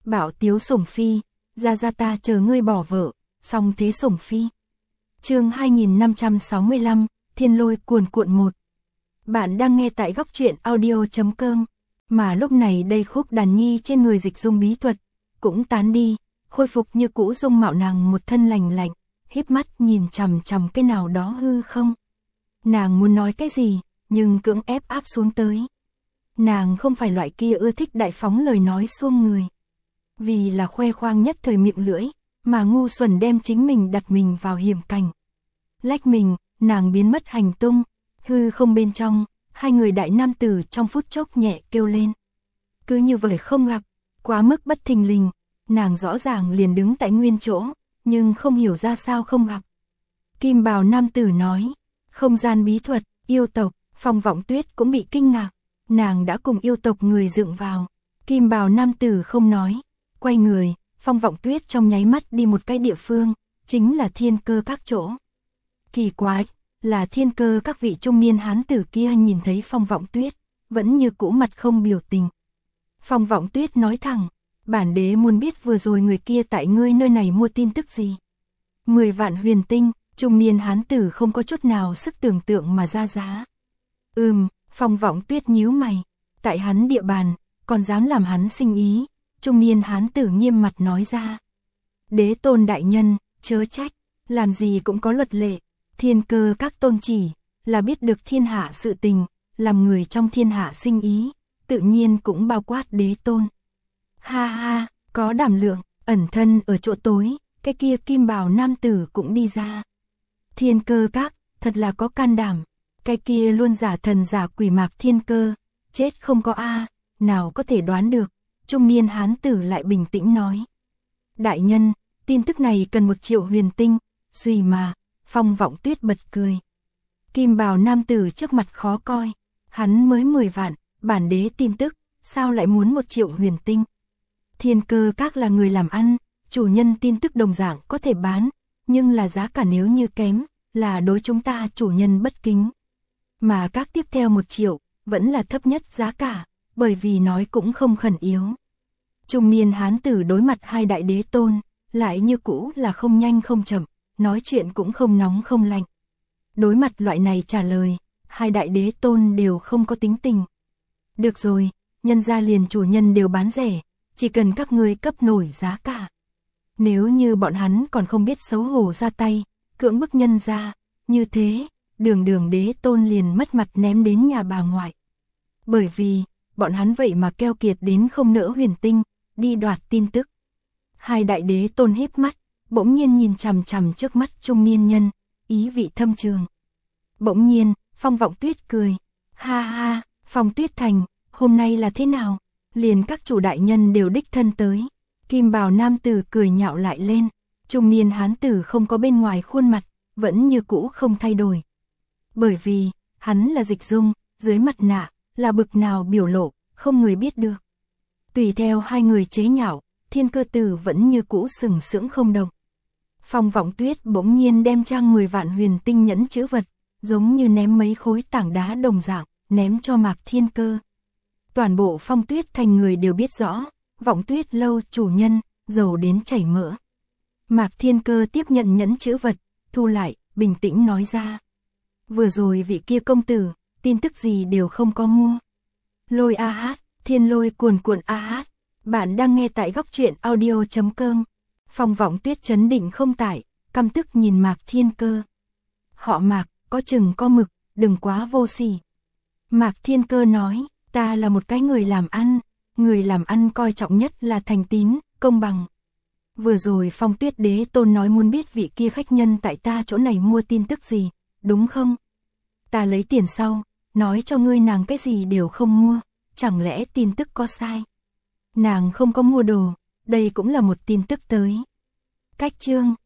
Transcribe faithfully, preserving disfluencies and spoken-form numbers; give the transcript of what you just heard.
Bảo Tiếu Sủng Phi, ra ra ta chờ ngươi bỏ vợ, xong thế Sủng Phi. Chương hai nghìn năm trăm sáu mươi lăm, Thiên Lôi cuồn cuộn một. Bạn đang nghe tại góc truyện audio chấm com, mà lúc này đây khúc đàn nhi trên người Dịch Dung bí thuật cũng tán đi, khôi phục như cũ dung mạo nàng một thân lành lạnh, híp mắt nhìn chằm chằm cái nào đó hư không. Nàng muốn nói cái gì, nhưng cưỡng ép áp xuống tới. Nàng không phải loại kia ưa thích đại phóng lời nói xuông người. Vì là khoe khoang nhất thời miệng lưỡi, mà ngu xuẩn đem chính mình đặt mình vào hiểm cảnh. Lách mình, nàng biến mất hành tung, hư không bên trong, hai người đại nam tử trong phút chốc nhẹ kêu lên. Cứ như vậy không gặp, quá mức bất thình lình, nàng rõ ràng liền đứng tại nguyên chỗ, nhưng không hiểu ra sao không gặp. Kim bào nam tử nói, không gian bí thuật, yêu tộc, Phong Vọng Tuyết cũng bị kinh ngạc, nàng đã cùng yêu tộc người dựng vào. Kim bào nam tử không nói, quay người, Phong Vọng Tuyết trong nháy mắt đi một cái địa phương, chính là Thiên Cơ các chỗ. Kỳ quái, là Thiên Cơ các vị trung niên hán tử kia nhìn thấy Phong Vọng Tuyết, vẫn như cũ mặt không biểu tình. Phong Vọng Tuyết nói thẳng, bản đế muốn biết vừa rồi người kia tại ngươi nơi này mua tin tức gì. Mười vạn huyền tinh, trung niên hán tử không có chút nào sức tưởng tượng mà ra giá. Ừm, Phong Vọng Tuyết nhíu mày, tại hắn địa bàn, còn dám làm hắn sinh ý. Trung niên hán tử nghiêm mặt nói ra. Đế tôn đại nhân, chớ trách, làm gì cũng có luật lệ. Thiên Cơ các tôn chỉ, là biết được thiên hạ sự tình, làm người trong thiên hạ sinh ý, tự nhiên cũng bao quát đế tôn. Ha ha, có đảm lượng, ẩn thân ở chỗ tối, cái kia kim bào nam tử cũng đi ra. Thiên Cơ các, thật là có can đảm, cái kia luôn giả thần giả quỷ Mạc Thiên Cơ, chết không có a, nào có thể đoán được. Trung niên hán tử lại bình tĩnh nói. Đại nhân, tin tức này cần một triệu huyền tinh, suy mà, Phong Vọng Tuyết bật cười. Kim bào nam tử trước mặt khó coi, hắn mới mười vạn, bản đế tin tức, sao lại muốn một triệu huyền tinh. Thiên Cơ các là người làm ăn, chủ nhân tin tức đồng dạng có thể bán, nhưng là giá cả nếu như kém, là đối chúng ta chủ nhân bất kính. Mà các tiếp theo một triệu, vẫn là thấp nhất giá cả. Bởi vì nói cũng không khẩn yếu. Trung niên hán tử đối mặt hai đại đế tôn, lại như cũ là không nhanh không chậm, nói chuyện cũng không nóng không lạnh. Đối mặt loại này trả lời, hai đại đế tôn đều không có tính tình. Được rồi, nhân gia liền chủ nhân đều bán rẻ, chỉ cần các ngươi cấp nổi giá cả. Nếu như bọn hắn còn không biết xấu hổ ra tay, cưỡng bức nhân gia, như thế, đường đường đế tôn liền mất mặt ném đến nhà bà ngoại. Bởi vì, bọn hắn vậy mà keo kiệt đến không nỡ huyền tinh, đi đoạt tin tức. Hai đại đế tôn híp mắt, bỗng nhiên nhìn chằm chằm trước mắt trung niên nhân, ý vị thâm trường. Bỗng nhiên, Phong Vọng Tuyết cười, ha ha, Phong Tuyết Thành, hôm nay là thế nào? Liền các chủ đại nhân đều đích thân tới. Kim bào nam tử cười nhạo lại lên, trung niên hán tử không có bên ngoài khuôn mặt, vẫn như cũ không thay đổi. Bởi vì, hắn là Dịch Dung, dưới mặt nạ, là bực nào biểu lộ, không người biết được. Tùy theo hai người chế nhạo, Thiên Cơ tử vẫn như cũ sừng sững không động. Phong Vọng Tuyết bỗng nhiên đem trang mười vạn huyền tinh nhẫn chữ vật, giống như ném mấy khối tảng đá đồng dạng, ném cho Mạc Thiên Cơ. Toàn bộ Phong Tuyết Thành người đều biết rõ, Vọng Tuyết lâu chủ nhân, giàu đến chảy mỡ. Mạc Thiên Cơ tiếp nhận nhẫn chữ vật, thu lại, bình tĩnh nói ra. Vừa rồi vị kia công tử, tin tức gì đều không có mua. Lôi a hát, thiên lôi cuồn cuộn a hát. Bạn đang nghe tại góc truyện audio chấm com. Phong Vọng Tuyết chấn định không tải, căm tức nhìn Mạc Thiên Cơ. Họ Mạc, có chừng có mực, đừng quá vô sỉ. Mạc Thiên Cơ nói, ta là một cái người làm ăn, người làm ăn coi trọng nhất là thành tín, công bằng. Vừa rồi Phong Tuyết Đế Tôn nói muốn biết vị kia khách nhân tại ta chỗ này mua tin tức gì, đúng không? Ta lấy tiền sau, nói cho ngươi nàng cái gì đều không mua, chẳng lẽ tin tức có sai? Nàng không có mua đồ, đây cũng là một tin tức tới. Cách chương